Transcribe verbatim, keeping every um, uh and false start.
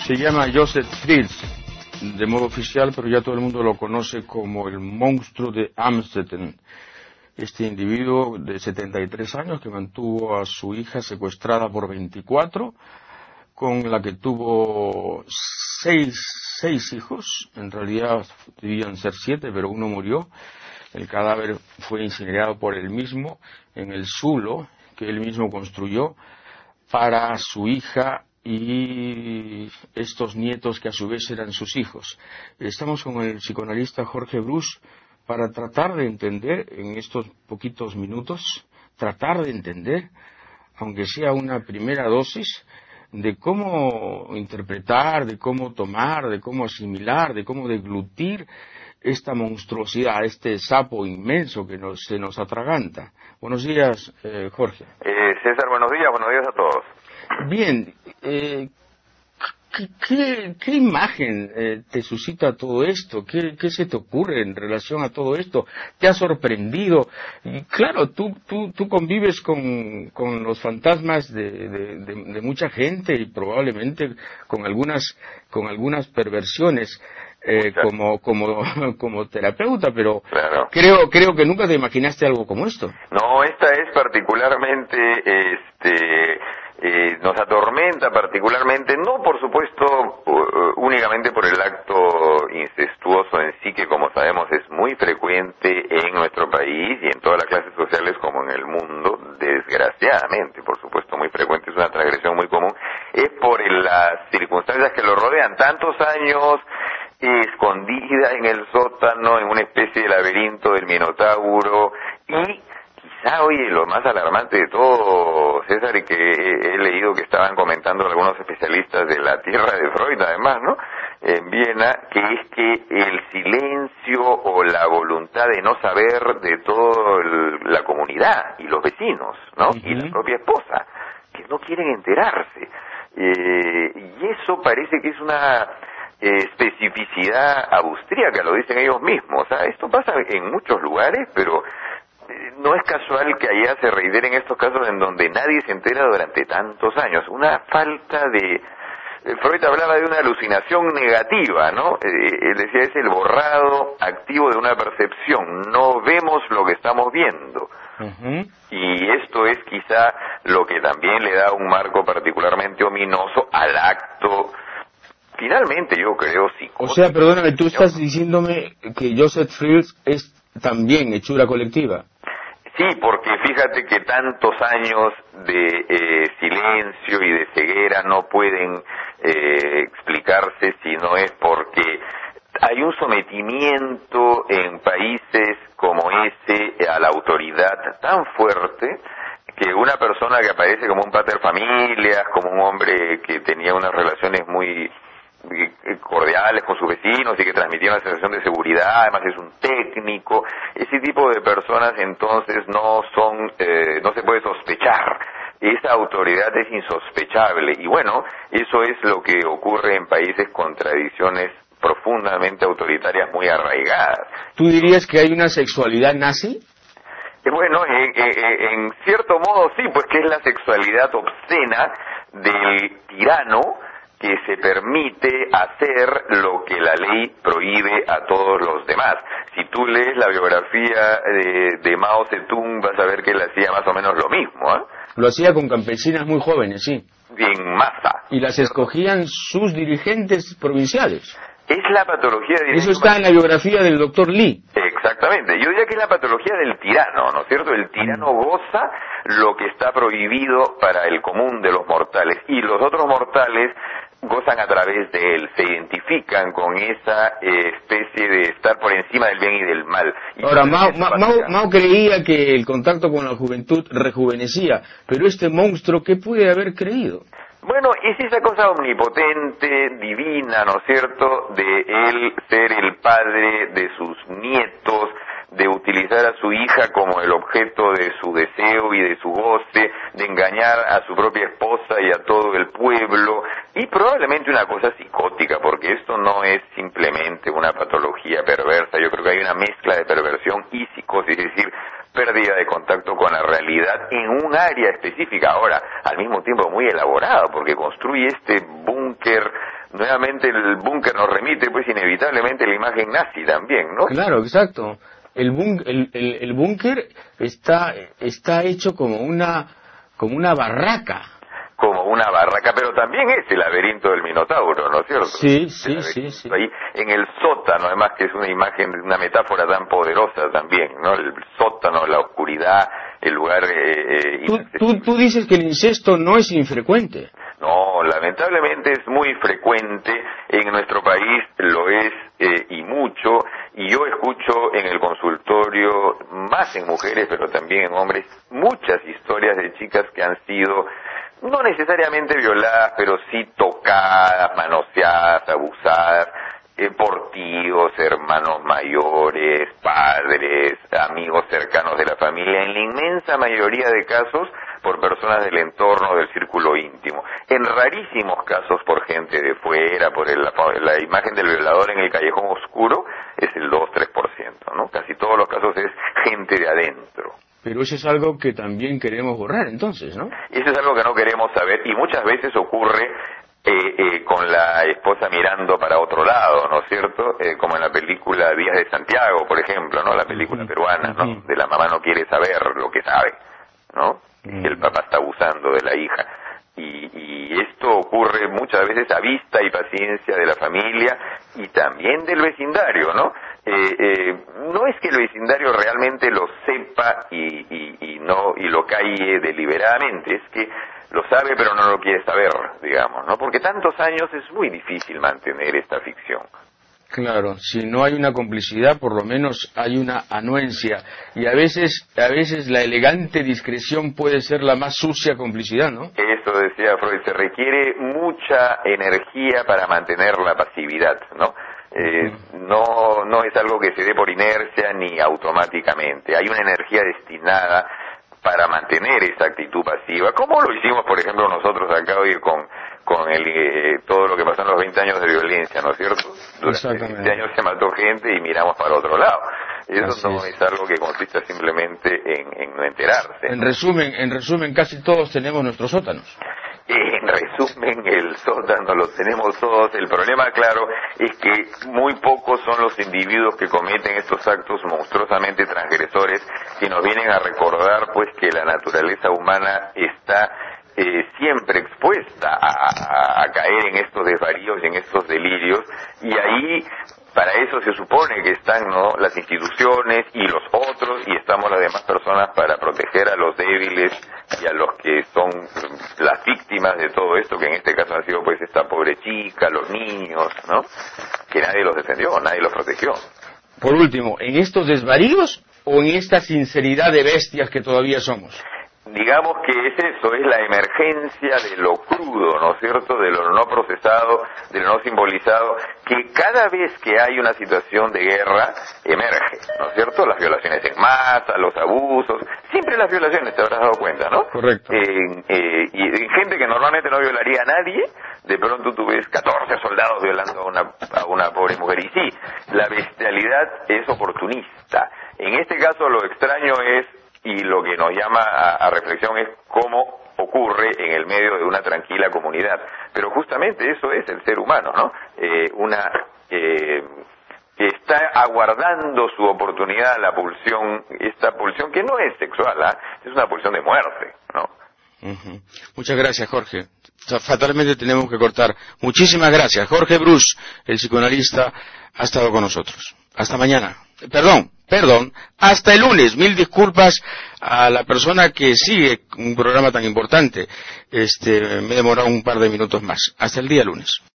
Se llama Joseph Fritz, de modo oficial, pero ya todo el mundo lo conoce como el monstruo de Amstetten. Este individuo de setenta y tres años que mantuvo a su hija secuestrada por veinticuatro, con la que tuvo seis, seis hijos, en realidad debían ser siete, pero uno murió. El cadáver fue incinerado por él mismo en el zulo que él mismo construyó para su hija y estos nietos que a su vez eran sus hijos. Estamos con el psicoanalista Jorge Bruce para tratar de entender en estos poquitos minutos, tratar de entender, aunque sea una primera dosis, de cómo interpretar, de cómo tomar, de cómo asimilar, de cómo deglutir esta monstruosidad, este sapo inmenso que nos, se nos atraganta. Buenos días, eh, Jorge. Eh, César, buenos días, buenos días a todos. Bien, eh, ¿qué, qué, qué imagen eh, te suscita todo esto? ¿Qué, ¿Qué se te ocurre en relación a todo esto? ¿Te ha sorprendido? Y claro, tú, tú, tú convives con, con los fantasmas de, de, de, de mucha gente y probablemente con algunas, con algunas perversiones. Eh, como como como terapeuta, pero claro. creo creo que nunca te imaginaste algo como esto. No, esta es particularmente, este, eh, nos atormenta particularmente, no por supuesto uh, únicamente por el acto incestuoso en sí, que como sabemos es muy frecuente en nuestro país y en todas las clases sociales como en el mundo, desgraciadamente, por supuesto muy frecuente, es una transgresión muy común, es por el, las circunstancias que lo rodean, tantos años escondida en el sótano, en una especie de laberinto del Minotauro, y quizá, oye, lo más alarmante de todo, César, y que he, he leído que estaban comentando algunos especialistas de la tierra de Freud, además, ¿no?, en Viena, que es que el silencio o la voluntad de no saber de toda la comunidad y los vecinos, ¿no?, uh-huh. y la propia esposa, que no quieren enterarse. Eh, y eso parece que es una especificidad austríaca, lo dicen ellos mismos. O sea, esto pasa en muchos lugares, pero eh, no es casual que allá se reiteren estos casos en donde nadie se entera durante tantos años. Una falta de... Eh, Freud hablaba de una alucinación negativa, ¿no? Eh, él decía, es el borrado activo de una percepción. No vemos lo que estamos viendo. Uh-huh. Y esto es quizá lo que también le da un marco particularmente ominoso al acto. Finalmente, yo creo, psicótico. O sea, perdóname, tú estás diciéndome que Joseph Fritz es también hechura colectiva. Sí, porque fíjate que tantos años de eh, silencio y de ceguera no pueden eh, explicarse si no es porque hay un sometimiento en países como ese a la autoridad tan fuerte que una persona que aparece como un pater familias, como un hombre que tenía unas relaciones muy cordiales con sus vecinos y que transmitía una sensación de seguridad, además es un técnico, ese tipo de personas entonces no son, eh, no se puede sospechar, esa autoridad es insospechable y bueno, eso es lo que ocurre en países con tradiciones profundamente autoritarias muy arraigadas. ¿Tú dirías que hay una sexualidad nazi? Bueno, en, en, en cierto modo sí, pues que es la sexualidad obscena del tirano que se permite hacer lo que la ley prohíbe a todos los demás. Si tú lees la biografía de, de Mao Zedong, vas a ver que él hacía más o menos lo mismo, ¿eh? Lo hacía con campesinas muy jóvenes, sí. En masa. Y las escogían sus dirigentes provinciales. Es la patología de... Eso está en la biografía del doctor Lee. Exactamente. Yo diría que es la patología del tirano, ¿no es cierto? El tirano goza lo que está prohibido para el común de los mortales. Y los otros mortales gozan a través de él, se identifican con esa eh, especie de estar por encima del bien y del mal. Y Ahora, Mao, Mao, Mao creía que el contacto con la juventud rejuvenecía, pero este monstruo, ¿qué puede haber creído? Bueno, es esa cosa omnipotente, divina, ¿no es cierto?, de él ser el padre de sus nietos, de utilizar a su hija como el objeto de su deseo y de su goce, de engañar a su propia esposa y a todo el pueblo, y probablemente una cosa psicótica, porque esto no es simplemente una patología perversa, yo creo que hay una mezcla de perversión y psicosis, es decir, pérdida de contacto con la realidad en un área específica, ahora, al mismo tiempo muy elaborado, porque construye este búnker nuevamente el búnker nos remite pues inevitablemente a la imagen nazi también, ¿no? Claro, exacto. El búnker, el, el, el búnker está, está hecho como una, como una barraca. Como una barraca, pero también es el laberinto del Minotauro, ¿no es cierto? Sí, sí, sí, sí. Ahí en el sótano, además que es una imagen, una metáfora tan poderosa también, ¿no? El sótano, la oscuridad, el lugar... Eh, tú, tú, tú dices que el incesto no es infrecuente. No, lamentablemente es muy frecuente, en nuestro país lo es eh, y mucho, y yo escucho en el consultorio, más en mujeres, pero también en hombres, muchas historias de chicas que han sido... no necesariamente violadas, pero sí tocadas, manoseadas, abusadas, eh, por tíos, hermanos mayores, padres, amigos cercanos de la familia, en la inmensa mayoría de casos por personas del entorno, del círculo íntimo. En rarísimos casos por gente de fuera, por el, la, la imagen del violador en el callejón oscuro, es el dos a tres por ciento, ¿no? Casi todos los casos es gente de adentro. Pero eso es algo que también queremos borrar, entonces, ¿no? Eso es algo que no queremos saber y muchas veces ocurre eh, eh, con la esposa mirando para otro lado, ¿no es cierto? Eh, como en la película Días de Santiago, por ejemplo, ¿no? La película uh-huh. peruana, ¿no? Uh-huh. De la mamá no quiere saber lo que sabe, ¿no? Uh-huh. El papá está abusando de la hija. Y, y esto ocurre muchas veces a vista y paciencia de la familia y también del vecindario, ¿no? Eh, eh, no es que el vecindario realmente lo sepa y, y, y no y lo calle deliberadamente, es que lo sabe pero no lo quiere saber, digamos, ¿no? Porque tantos años es muy difícil mantener esta ficción. Claro, si no hay una complicidad, por lo menos hay una anuencia, y a veces, a veces la elegante discreción puede ser la más sucia complicidad, ¿no? Eso decía Freud, se requiere mucha energía para mantener la pasividad, ¿no? Eh, no, no es algo que se dé por inercia ni automáticamente, hay una energía destinada para mantener esa actitud pasiva, como lo hicimos por ejemplo nosotros acá hoy con, con el, eh, todo lo que pasó en los veinte años de violencia, ¿no es cierto? Durante veinte años se mató gente y miramos para otro lado. Eso Así no es. es algo que consista simplemente en, en no enterarse. En resumen, en resumen, casi todos tenemos nuestros sótanos. En resumen, el sótano lo tenemos todos. El problema, claro, es que muy pocos son los individuos que cometen estos actos monstruosamente transgresores que nos vienen a recordar, pues, que la naturaleza humana está eh, siempre expuesta a, a, a caer en estos desvaríos y en estos delirios, y ahí... para eso se supone que están, ¿no?, las instituciones y los otros, y estamos las demás personas para proteger a los débiles y a los que son las víctimas de todo esto, que en este caso ha sido pues esta pobre chica, los niños, ¿no?, que nadie los defendió, nadie los protegió. Por último, ¿en estos desvaríos o en esta sinceridad de bestias que todavía somos? Digamos que es eso, es la emergencia de lo crudo, ¿no es cierto?, de lo no procesado, de lo no simbolizado, que cada vez que hay una situación de guerra, emerge, ¿no es cierto?, las violaciones en masa, los abusos, siempre las violaciones, te habrás dado cuenta, ¿no? Correcto. Eh, eh, y en gente que normalmente no violaría a nadie, de pronto tú ves catorce soldados violando a una, a una pobre mujer, y sí, la bestialidad es oportunista. En este caso lo extraño es, y lo que nos llama a, a reflexión es cómo ocurre en el medio de una tranquila comunidad. Pero justamente eso es el ser humano, ¿no? Eh, una eh, que está aguardando su oportunidad, la pulsión, esta pulsión que no es sexual, ¿eh? Es una pulsión de muerte, ¿no? Uh-huh. Muchas gracias, Jorge. Fatalmente tenemos que cortar. Muchísimas gracias. Jorge Bruce, el psicoanalista, ha estado con nosotros. Hasta mañana. Perdón, perdón, hasta el lunes. Mil disculpas a la persona que sigue un programa tan importante. Este, me he demorado un par de minutos más. Hasta el día lunes.